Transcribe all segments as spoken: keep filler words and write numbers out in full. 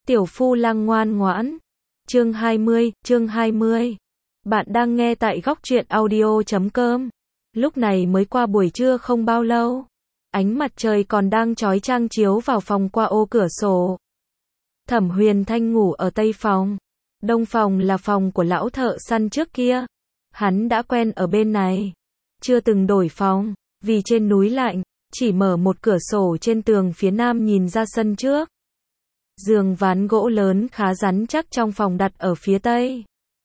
Tiểu Phu Lang ngoan ngoãn. Chương hai mươi, chương hai mươi. Bạn đang nghe tại góc truyện audio chấm com. Lúc này mới qua buổi trưa không bao lâu. Ánh mặt trời còn đang chói chang chiếu vào phòng qua ô cửa sổ. Thẩm Huyền Thanh ngủ ở tây phòng. Đông phòng là phòng của lão thợ săn trước kia. Hắn đã quen ở bên này. Chưa từng đổi phòng, vì trên núi lạnh, chỉ mở một cửa sổ trên tường phía nam nhìn ra sân trước. Giường ván gỗ lớn khá rắn chắc trong phòng đặt ở phía tây.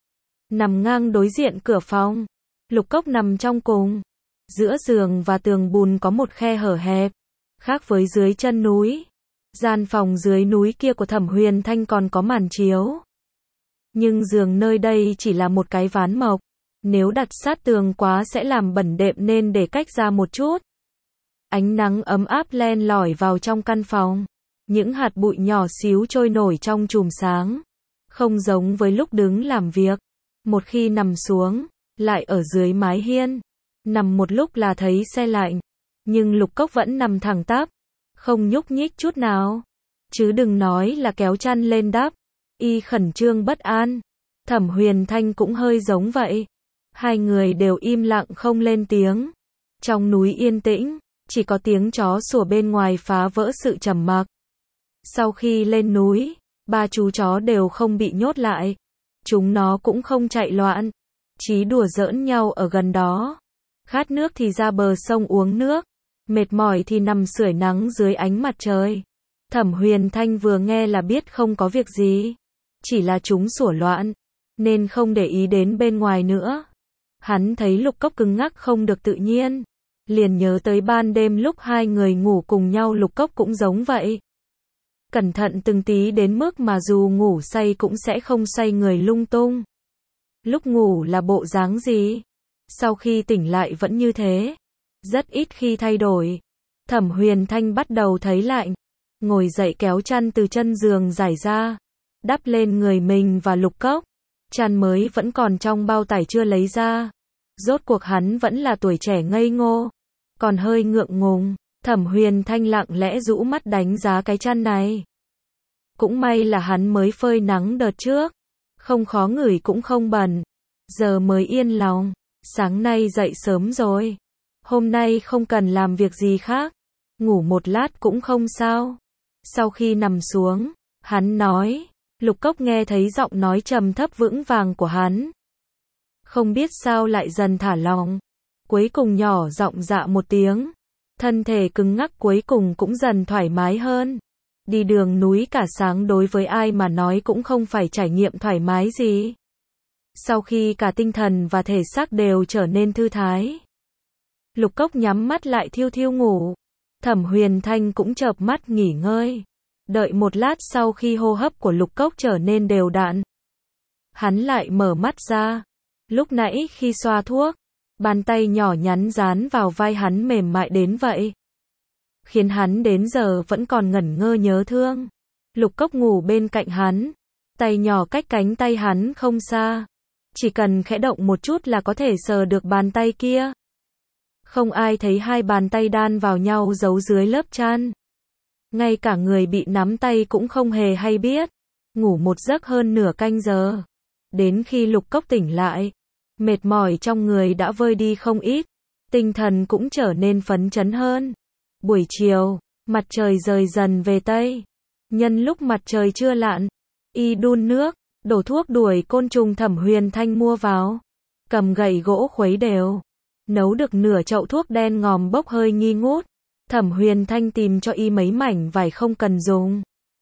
Nằm ngang đối diện cửa phòng. Lục Cốc nằm trong cùng. Giữa giường và tường bùn có một khe hở hẹp. Khác với dưới chân núi. Gian phòng dưới núi kia của Thẩm Huyền Thanh còn có màn chiếu. Nhưng giường nơi đây chỉ là một cái ván mộc. Nếu đặt sát tường quá sẽ làm bẩn đệm nên để cách ra một chút. Ánh nắng ấm áp len lỏi vào trong căn phòng. Những hạt bụi nhỏ xíu trôi nổi trong chùm sáng. Không giống với lúc đứng làm việc. Một khi nằm xuống, lại ở dưới mái hiên. Nằm một lúc là thấy se lạnh. Nhưng Lục Cốc vẫn nằm thẳng tắp. Không nhúc nhích chút nào. Chứ đừng nói là kéo chăn lên đắp. Y khẩn trương bất an. Thẩm Huyền Thanh cũng hơi giống vậy. Hai người đều im lặng không lên tiếng. Trong núi yên tĩnh, chỉ có tiếng chó sủa bên ngoài phá vỡ sự trầm mặc. Sau khi lên núi, ba chú chó đều không bị nhốt lại. Chúng nó cũng không chạy loạn, chỉ đùa giỡn nhau ở gần đó. Khát nước thì ra bờ sông uống nước, mệt mỏi thì nằm sưởi nắng dưới ánh mặt trời. Thẩm Huyền Thanh vừa nghe là biết không có việc gì, chỉ là chúng sủa loạn, nên không để ý đến bên ngoài nữa. Hắn thấy Lục Cốc cứng ngắc không được tự nhiên, liền nhớ tới ban đêm lúc hai người ngủ cùng nhau. Lục Cốc cũng giống vậy. Cẩn thận từng tí đến mức mà dù ngủ say cũng sẽ không xoay người lung tung. Lúc ngủ là bộ dáng gì? Sau khi tỉnh lại vẫn như thế. Rất ít khi thay đổi. Thẩm Huyền Thanh bắt đầu thấy lạnh. Ngồi dậy kéo chăn từ chân giường giải ra. Đắp lên người mình và Lục Cốc. Chăn mới vẫn còn trong bao tải chưa lấy ra. Rốt cuộc hắn vẫn là tuổi trẻ ngây ngô. Còn hơi ngượng ngùng. Thẩm Huyền Thanh lặng lẽ rũ mắt đánh giá cái chăn này. Cũng may là hắn mới phơi nắng đợt trước. Không khó ngửi cũng không bẩn. Giờ mới yên lòng. Sáng nay dậy sớm rồi. Hôm nay không cần làm việc gì khác. Ngủ một lát cũng không sao. Sau khi nằm xuống, hắn nói. Lục Cốc nghe thấy giọng nói trầm thấp vững vàng của hắn. Không biết sao lại dần thả lỏng. Cuối cùng nhỏ giọng dạ một tiếng. Thân thể cứng ngắc cuối cùng cũng dần thoải mái hơn. Đi đường núi cả sáng đối với ai mà nói cũng không phải trải nghiệm thoải mái gì. Sau khi cả tinh thần và thể xác đều trở nên thư thái. Lục Cốc nhắm mắt lại thiêu thiêu ngủ. Thẩm Huyền Thanh cũng chợp mắt nghỉ ngơi. Đợi một lát sau khi hô hấp của Lục Cốc trở nên đều đặn. Hắn lại mở mắt ra. Lúc nãy khi xoa thuốc, bàn tay nhỏ nhắn dán vào vai hắn mềm mại đến vậy. Khiến hắn đến giờ vẫn còn ngẩn ngơ nhớ thương. Lục Cốc ngủ bên cạnh hắn. Tay nhỏ cách cánh tay hắn không xa. Chỉ cần khẽ động một chút là có thể sờ được bàn tay kia. Không ai thấy hai bàn tay đan vào nhau giấu dưới lớp chăn. Ngay cả người bị nắm tay cũng không hề hay biết. Ngủ một giấc hơn nửa canh giờ. Đến khi Lục Cốc tỉnh lại, mệt mỏi trong người đã vơi đi không ít. Tinh thần cũng trở nên phấn chấn hơn. Buổi chiều, mặt trời rời dần về tây. Nhân lúc mặt trời chưa lặn, y đun nước, đổ thuốc đuổi côn trùng. Thẩm Huyền Thanh mua vào. Cầm gậy gỗ khuấy đều. Nấu được nửa chậu thuốc đen ngòm bốc hơi nghi ngút. Thẩm Huyền Thanh tìm cho y mấy mảnh vải không cần dùng.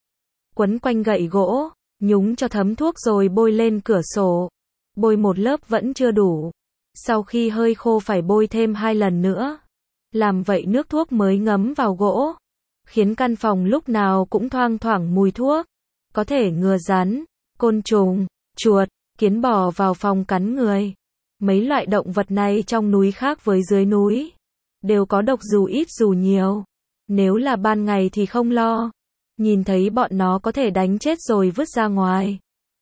Quấn quanh gậy gỗ, nhúng cho thấm thuốc rồi bôi lên cửa sổ. Bôi một lớp vẫn chưa đủ. Sau khi hơi khô phải bôi thêm hai lần nữa. Làm vậy nước thuốc mới ngấm vào gỗ. Khiến căn phòng lúc nào cũng thoang thoảng mùi thuốc. Có thể ngừa rắn, côn trùng, chuột, kiến bò vào phòng cắn người. Mấy loại động vật này trong núi khác với dưới núi. Đều có độc dù ít dù nhiều. Nếu là ban ngày thì không lo. Nhìn thấy bọn nó có thể đánh chết rồi vứt ra ngoài.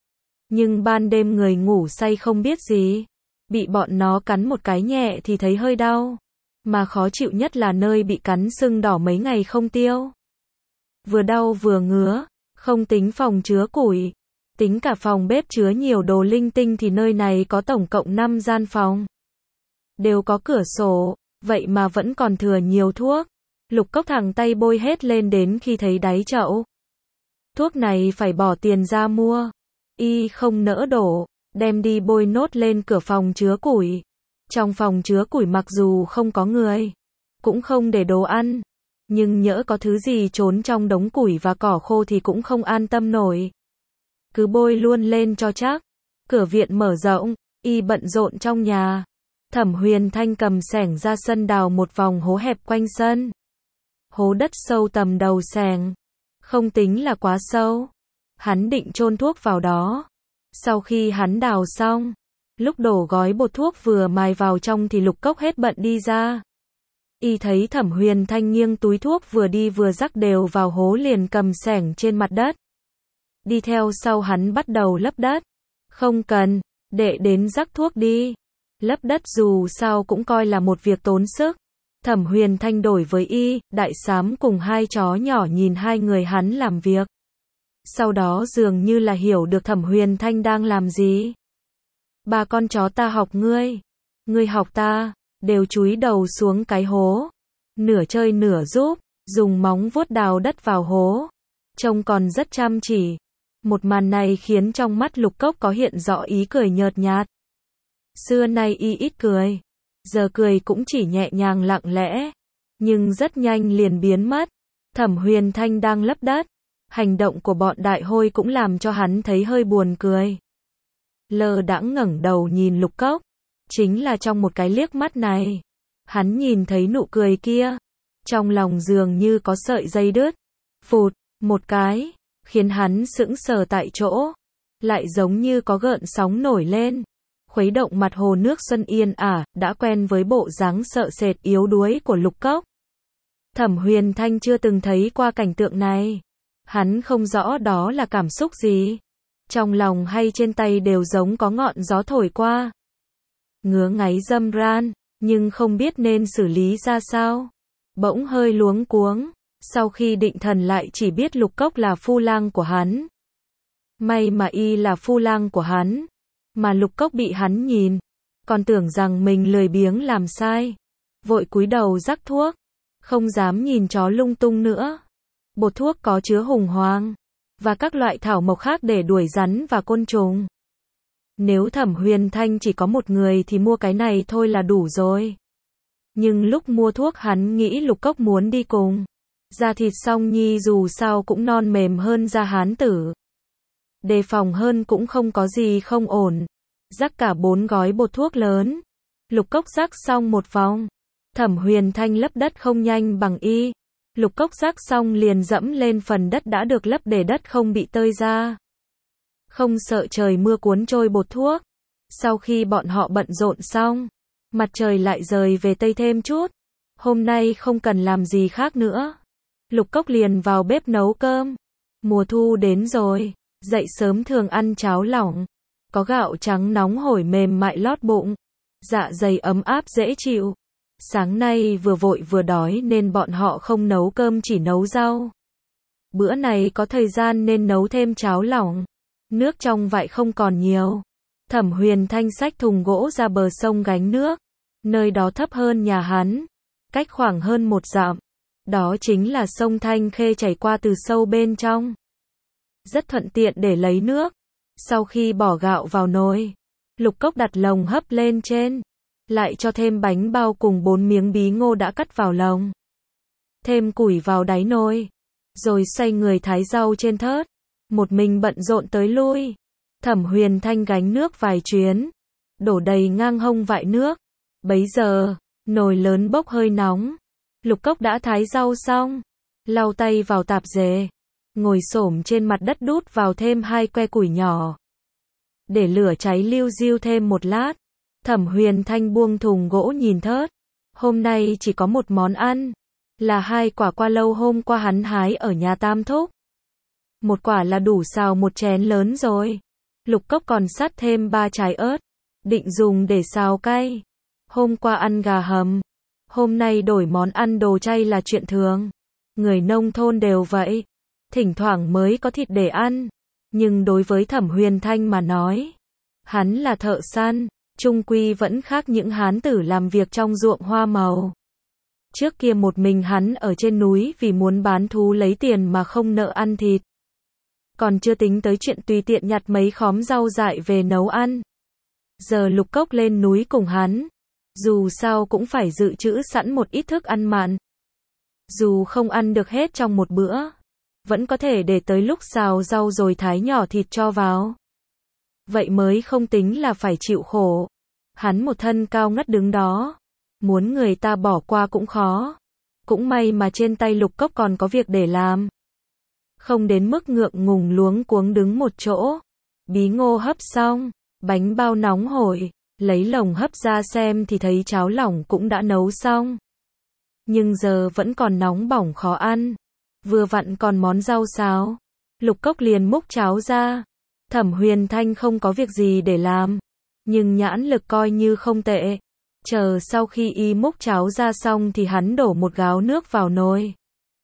Nhưng ban đêm người ngủ say không biết gì. Bị bọn nó cắn một cái nhẹ thì thấy hơi đau. Mà khó chịu nhất là nơi bị cắn sưng đỏ mấy ngày không tiêu. Vừa đau vừa ngứa, Không tính phòng chứa củi, tính cả phòng bếp chứa nhiều đồ linh tinh thì nơi này có tổng cộng năm gian phòng. Đều có cửa sổ, vậy mà vẫn còn thừa nhiều thuốc. Lục Cốc thẳng tay bôi hết lên đến khi thấy đáy chậu. Thuốc này phải bỏ tiền ra mua. Y không nỡ đổ, đem đi bôi nốt lên cửa phòng chứa củi. Trong phòng chứa củi mặc dù không có người, cũng không để đồ ăn, nhưng nhỡ có thứ gì trốn trong đống củi và cỏ khô thì cũng không an tâm nổi. Cứ bôi luôn lên cho chắc. Cửa viện mở rộng, y bận rộn trong nhà. Thẩm Huyền Thanh cầm xẻng ra sân đào một vòng hố hẹp quanh sân. Hố đất sâu tầm đầu xẻng, không tính là quá sâu. Hắn định chôn thuốc vào đó. Sau khi hắn đào xong, lúc đổ gói bột thuốc vừa mài vào trong thì Lục Cốc hết bận đi ra. Y thấy Thẩm Huyền Thanh nghiêng túi thuốc vừa đi vừa rắc đều vào hố liền cầm xẻng trên mặt đất. Đi theo sau hắn bắt đầu lấp đất. Không cần, để đến rắc thuốc đi. Lấp đất dù sao cũng coi là một việc tốn sức. Thẩm Huyền Thanh đổi với y, Đại Sám cùng hai chó nhỏ nhìn hai người hắn làm việc. Sau đó dường như là hiểu được Thẩm Huyền Thanh đang làm gì. Ba con chó ta học ngươi, ngươi học ta, đều chúi đầu xuống cái hố. Nửa chơi nửa giúp, dùng móng vuốt đào đất vào hố. Trông còn rất chăm chỉ. Một màn này khiến trong mắt Lục Cốc có hiện rõ ý cười nhợt nhạt. Xưa nay y ít cười, giờ cười cũng chỉ nhẹ nhàng lặng lẽ, nhưng rất nhanh liền biến mất. Thẩm Huyền Thanh đang lấp đất, hành động của bọn đại hôi cũng làm cho hắn thấy hơi buồn cười. Lơ đãng ngẩng đầu nhìn Lục Cốc, chính là trong một cái liếc mắt này, hắn nhìn thấy nụ cười kia, trong lòng dường như có sợi dây đứt, phụt, một cái, khiến hắn sững sờ tại chỗ, lại giống như có gợn sóng nổi lên, khuấy động mặt hồ nước xuân yên ả, đã quen với bộ dáng sợ sệt yếu đuối của Lục Cốc. Thẩm Huyền Thanh chưa từng thấy qua cảnh tượng này, hắn không rõ đó là cảm xúc gì, trong lòng hay trên tay đều giống có ngọn gió thổi qua. Ngứa ngáy râm ran, nhưng không biết nên xử lý ra sao. Bỗng hơi luống cuống, sau khi định thần lại chỉ biết Lục Cốc là phu lang của hắn. May mà y là phu lang của hắn, mà Lục Cốc bị hắn nhìn, còn tưởng rằng mình lười biếng làm sai. Vội cúi đầu rắc thuốc, không dám nhìn chó lung tung nữa. Bột thuốc có chứa hùng hoang, và các loại thảo mộc khác để đuổi rắn và côn trùng. Nếu Thẩm Huyền Thanh chỉ có một người thì mua cái này thôi là đủ rồi. Nhưng lúc mua thuốc hắn nghĩ Lục Cốc muốn đi cùng. Da thịt Song Nhi dù sao cũng non mềm hơn da Hán tử. Đề phòng hơn cũng không có gì không ổn. Rắc cả bốn gói bột thuốc lớn. Lục Cốc rắc xong một vòng. Thẩm Huyền Thanh lấp đất không nhanh bằng y. Lục Cốc rắc xong liền dẫm lên phần đất đã được lấp để đất không bị tơi ra. Không sợ trời mưa cuốn trôi bột thuốc. Sau khi bọn họ bận rộn xong, mặt trời lại rời về tây thêm chút. Hôm nay không cần làm gì khác nữa. Lục Cốc liền vào bếp nấu cơm. Mùa thu đến rồi, dậy sớm thường ăn cháo lỏng. Có gạo trắng nóng hổi mềm mại lót bụng. Dạ dày ấm áp dễ chịu. Sáng nay vừa vội vừa đói nên bọn họ không nấu cơm chỉ nấu rau. Bữa này có thời gian nên nấu thêm cháo lỏng. Nước trong vại không còn nhiều. Thẩm Huyền Thanh xách thùng gỗ ra bờ sông gánh nước. Nơi đó thấp hơn nhà hắn, cách khoảng hơn một dặm. Đó chính là sông Thanh Khê chảy qua từ sâu bên trong. Rất thuận tiện để lấy nước. Sau khi bỏ gạo vào nồi, Lục Cốc đặt lồng hấp lên trên. Lại cho thêm bánh bao cùng bốn miếng bí ngô đã cắt vào lồng. Thêm củi vào đáy nồi. Rồi xoay người thái rau trên thớt. Một mình bận rộn tới lui. Thẩm Huyền Thanh gánh nước vài chuyến. Đổ đầy ngang hông vại nước. Bấy giờ, nồi lớn bốc hơi nóng. Lục Cốc đã thái rau xong. Lau tay vào tạp dề. Ngồi xổm trên mặt đất đút vào thêm hai que củi nhỏ. Để lửa cháy liu riu thêm một lát. Thẩm Huyền Thanh buông thùng gỗ nhìn thớt. Hôm nay chỉ có một món ăn. Là hai quả qua lâu hôm qua hắn hái ở nhà Tam Thúc. Một quả là đủ xào một chén lớn rồi. Lục Cốc còn sắt thêm ba trái ớt. Định dùng để xào cay. Hôm qua ăn gà hầm. Hôm nay đổi món ăn đồ chay là chuyện thường. Người nông thôn đều vậy. thỉnh thoảng mới có thịt để ăn. Nhưng đối với Thẩm Huyền Thanh mà nói, hắn là thợ săn, chung quy vẫn khác những hán tử làm việc trong ruộng hoa màu. Trước kia một mình hắn ở trên núi vì muốn bán thú lấy tiền mà không nợ ăn thịt. Còn chưa tính tới chuyện tùy tiện nhặt mấy khóm rau dại về nấu ăn. Giờ Lục Cốc lên núi cùng hắn, dù sao cũng phải dự trữ sẵn một ít thức ăn mặn. Dù không ăn được hết trong một bữa, vẫn có thể để tới lúc xào rau rồi thái nhỏ thịt cho vào. Vậy mới không tính là phải chịu khổ. Hắn một thân cao ngất đứng đó, muốn người ta bỏ qua cũng khó. Cũng may mà trên tay Lục Cốc còn có việc để làm. Không đến mức ngượng ngùng luống cuống đứng một chỗ. Bí ngô hấp xong, bánh bao nóng hổi, lấy lồng hấp ra xem thì thấy cháo lỏng cũng đã nấu xong. Nhưng giờ vẫn còn nóng bỏng khó ăn. Vừa vặn còn món rau xào. Lục Cốc liền múc cháo ra. Thẩm Huyền Thanh không có việc gì để làm, nhưng nhãn lực coi như không tệ. Chờ sau khi y múc cháo ra xong thì hắn đổ một gáo nước vào nồi.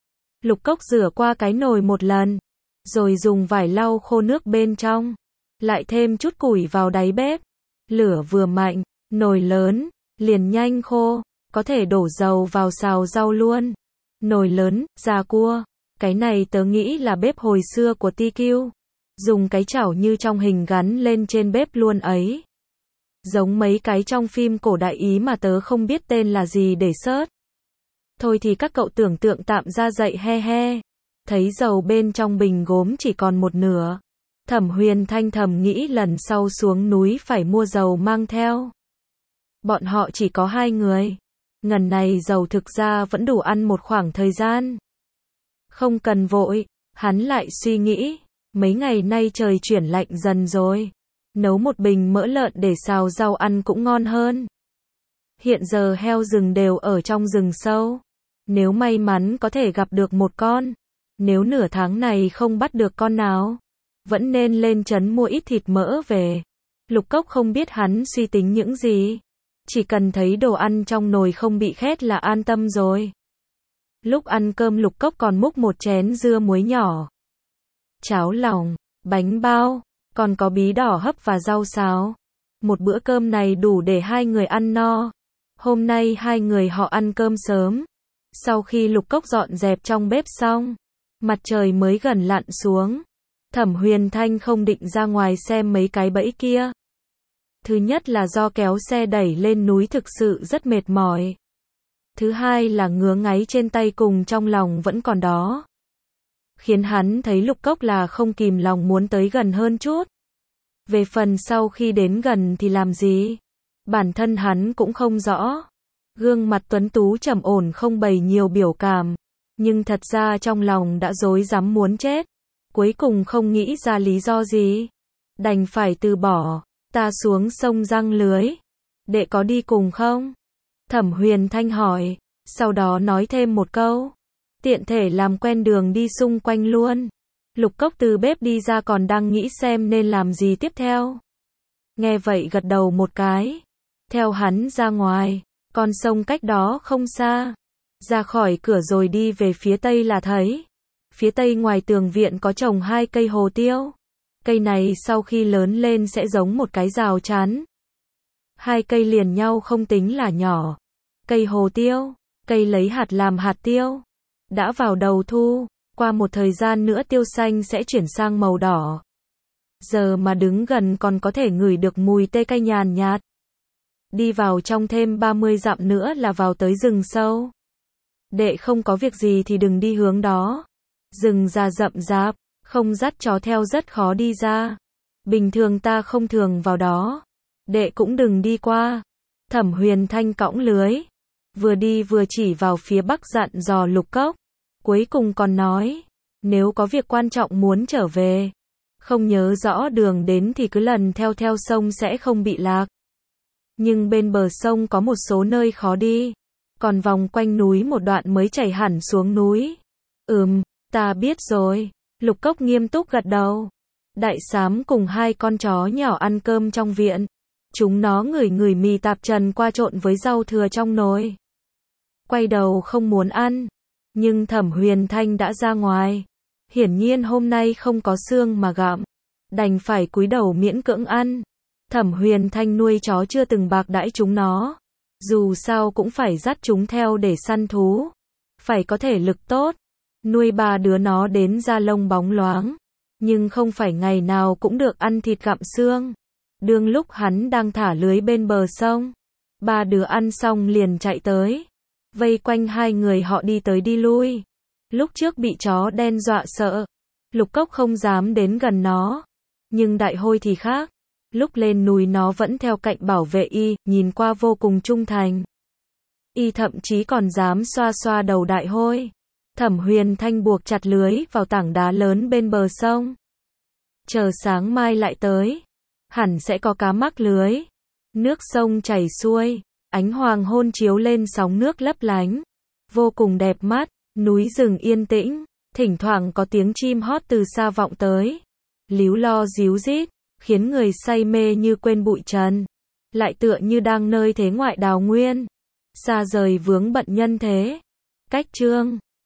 Lục Cốc rửa qua cái nồi một lần, rồi dùng vải lau khô nước bên trong, lại thêm chút củi vào đáy bếp. Lửa vừa mạnh, nồi lớn, liền nhanh khô, có thể đổ dầu vào xào rau luôn. Nồi lớn, da cua, cái này tớ nghĩ là bếp hồi xưa của Ti Kiu. Dùng cái chảo như trong hình gắn lên trên bếp luôn ấy. Giống mấy cái trong phim cổ đại Ý mà tớ không biết tên là gì để search. Thôi thì các cậu tưởng tượng tạm ra dậy he he. Thấy dầu bên trong bình gốm chỉ còn một nửa. Thẩm Huyền Thanh thầm nghĩ lần sau xuống núi phải mua dầu mang theo. Bọn họ chỉ có hai người. Ngần này dầu thực ra vẫn đủ ăn một khoảng thời gian. Không cần vội, hắn lại suy nghĩ. Mấy ngày nay trời chuyển lạnh dần rồi. Nấu một bình mỡ lợn để xào rau ăn cũng ngon hơn. Hiện giờ heo rừng đều ở trong rừng sâu. Nếu may mắn có thể gặp được một con. Nếu nửa tháng này không bắt được con nào, vẫn nên lên trấn mua ít thịt mỡ về. Lục Cốc không biết hắn suy tính những gì. Chỉ cần thấy đồ ăn trong nồi không bị khét là an tâm rồi. Lúc ăn cơm Lục Cốc còn múc một chén dưa muối nhỏ. Cháo lòng, bánh bao, còn có bí đỏ hấp và rau xào. Một bữa cơm này đủ để hai người ăn no. Hôm nay hai người họ ăn cơm sớm. Sau khi Lục Cốc dọn dẹp trong bếp xong, mặt trời mới gần lặn xuống. Thẩm Huyền Thanh không định ra ngoài xem mấy cái bẫy kia. Thứ nhất là do kéo xe đẩy lên núi thực sự rất mệt mỏi. Thứ hai là ngứa ngáy trên tay cùng trong lòng vẫn còn đó. Khiến hắn thấy Lục Cốc là không kìm lòng muốn tới gần hơn chút. Về phần sau khi đến gần thì làm gì? Bản thân hắn cũng không rõ. Gương mặt tuấn tú trầm ổn không bày nhiều biểu cảm. Nhưng thật ra trong lòng đã rối rắm muốn chết. Cuối cùng không nghĩ ra lý do gì. Đành phải từ bỏ. Ta xuống sông giăng lưới. Đệ có đi cùng không? Thẩm Huyền Thanh hỏi. Sau đó nói thêm một câu. Tiện thể làm quen đường đi xung quanh luôn. Lục Cốc từ bếp đi ra còn đang nghĩ xem nên làm gì tiếp theo. Nghe vậy gật đầu một cái. Theo hắn ra ngoài. Con sông cách đó không xa. Ra khỏi cửa rồi đi về phía tây là thấy. Phía tây ngoài tường viện có trồng hai cây hồ tiêu. Cây này sau khi lớn lên sẽ giống một cái rào chắn. Hai cây liền nhau không tính là nhỏ. Cây hồ tiêu, cây lấy hạt làm hạt tiêu. Đã vào đầu thu, qua một thời gian nữa tiêu xanh sẽ chuyển sang màu đỏ. Giờ mà đứng gần còn có thể ngửi được mùi tê cay nhàn nhạt. Đi vào trong thêm ba mươi dặm nữa là vào tới rừng sâu. Đệ không có việc gì thì đừng đi hướng đó. Rừng già rậm rạp, không dắt chó theo rất khó đi ra. Bình thường ta không thường vào đó. Đệ cũng đừng đi qua. Thẩm Huyền Thanh cõng lưới. Vừa đi vừa chỉ vào phía bắc dặn dò Lục Cốc. Cuối cùng còn nói. Nếu có việc quan trọng muốn trở về. Không nhớ rõ đường đến thì cứ lần theo theo sông sẽ không bị lạc. Nhưng bên bờ sông có một số nơi khó đi. Còn vòng quanh núi một đoạn mới chảy hẳn xuống núi. Ừm, ta biết rồi. Lục Cốc nghiêm túc gật đầu. Đại Sám cùng hai con chó nhỏ ăn cơm trong viện. Chúng nó ngửi ngửi mì tạp trần qua trộn với rau thừa trong nồi. Quay đầu không muốn ăn. Nhưng Thẩm Huyền Thanh đã ra ngoài. Hiển nhiên hôm nay không có xương mà gặm, đành phải cúi đầu miễn cưỡng ăn. Thẩm Huyền Thanh nuôi chó chưa từng bạc đãi chúng nó, dù sao cũng phải dắt chúng theo để săn thú, phải có thể lực tốt, nuôi ba đứa nó đến da lông bóng loáng, nhưng không phải ngày nào cũng được ăn thịt gặm xương. Đương lúc hắn đang thả lưới bên bờ sông, ba đứa ăn xong liền chạy tới, vây quanh hai người họ đi tới đi lui. Lúc trước bị chó đen dọa sợ, Lục Cốc không dám đến gần nó, nhưng Đại Hôi thì khác, lúc lên núi nó vẫn theo cạnh bảo vệ y, nhìn qua vô cùng trung thành. Y thậm chí còn dám xoa xoa đầu Đại Hôi. Thẩm Huyền Thanh buộc chặt lưới vào tảng đá lớn bên bờ sông. Chờ sáng mai lại tới, hẳn sẽ có cá mắc lưới. Nước sông chảy xuôi, ánh hoàng hôn chiếu lên sóng nước lấp lánh, vô cùng đẹp mắt, núi rừng yên tĩnh, thỉnh thoảng có tiếng chim hót từ xa vọng tới, líu lo ríu rít, khiến người say mê như quên bụi trần, lại tựa như đang nơi thế ngoại đào nguyên, xa rời vướng bận nhân thế. Cách chương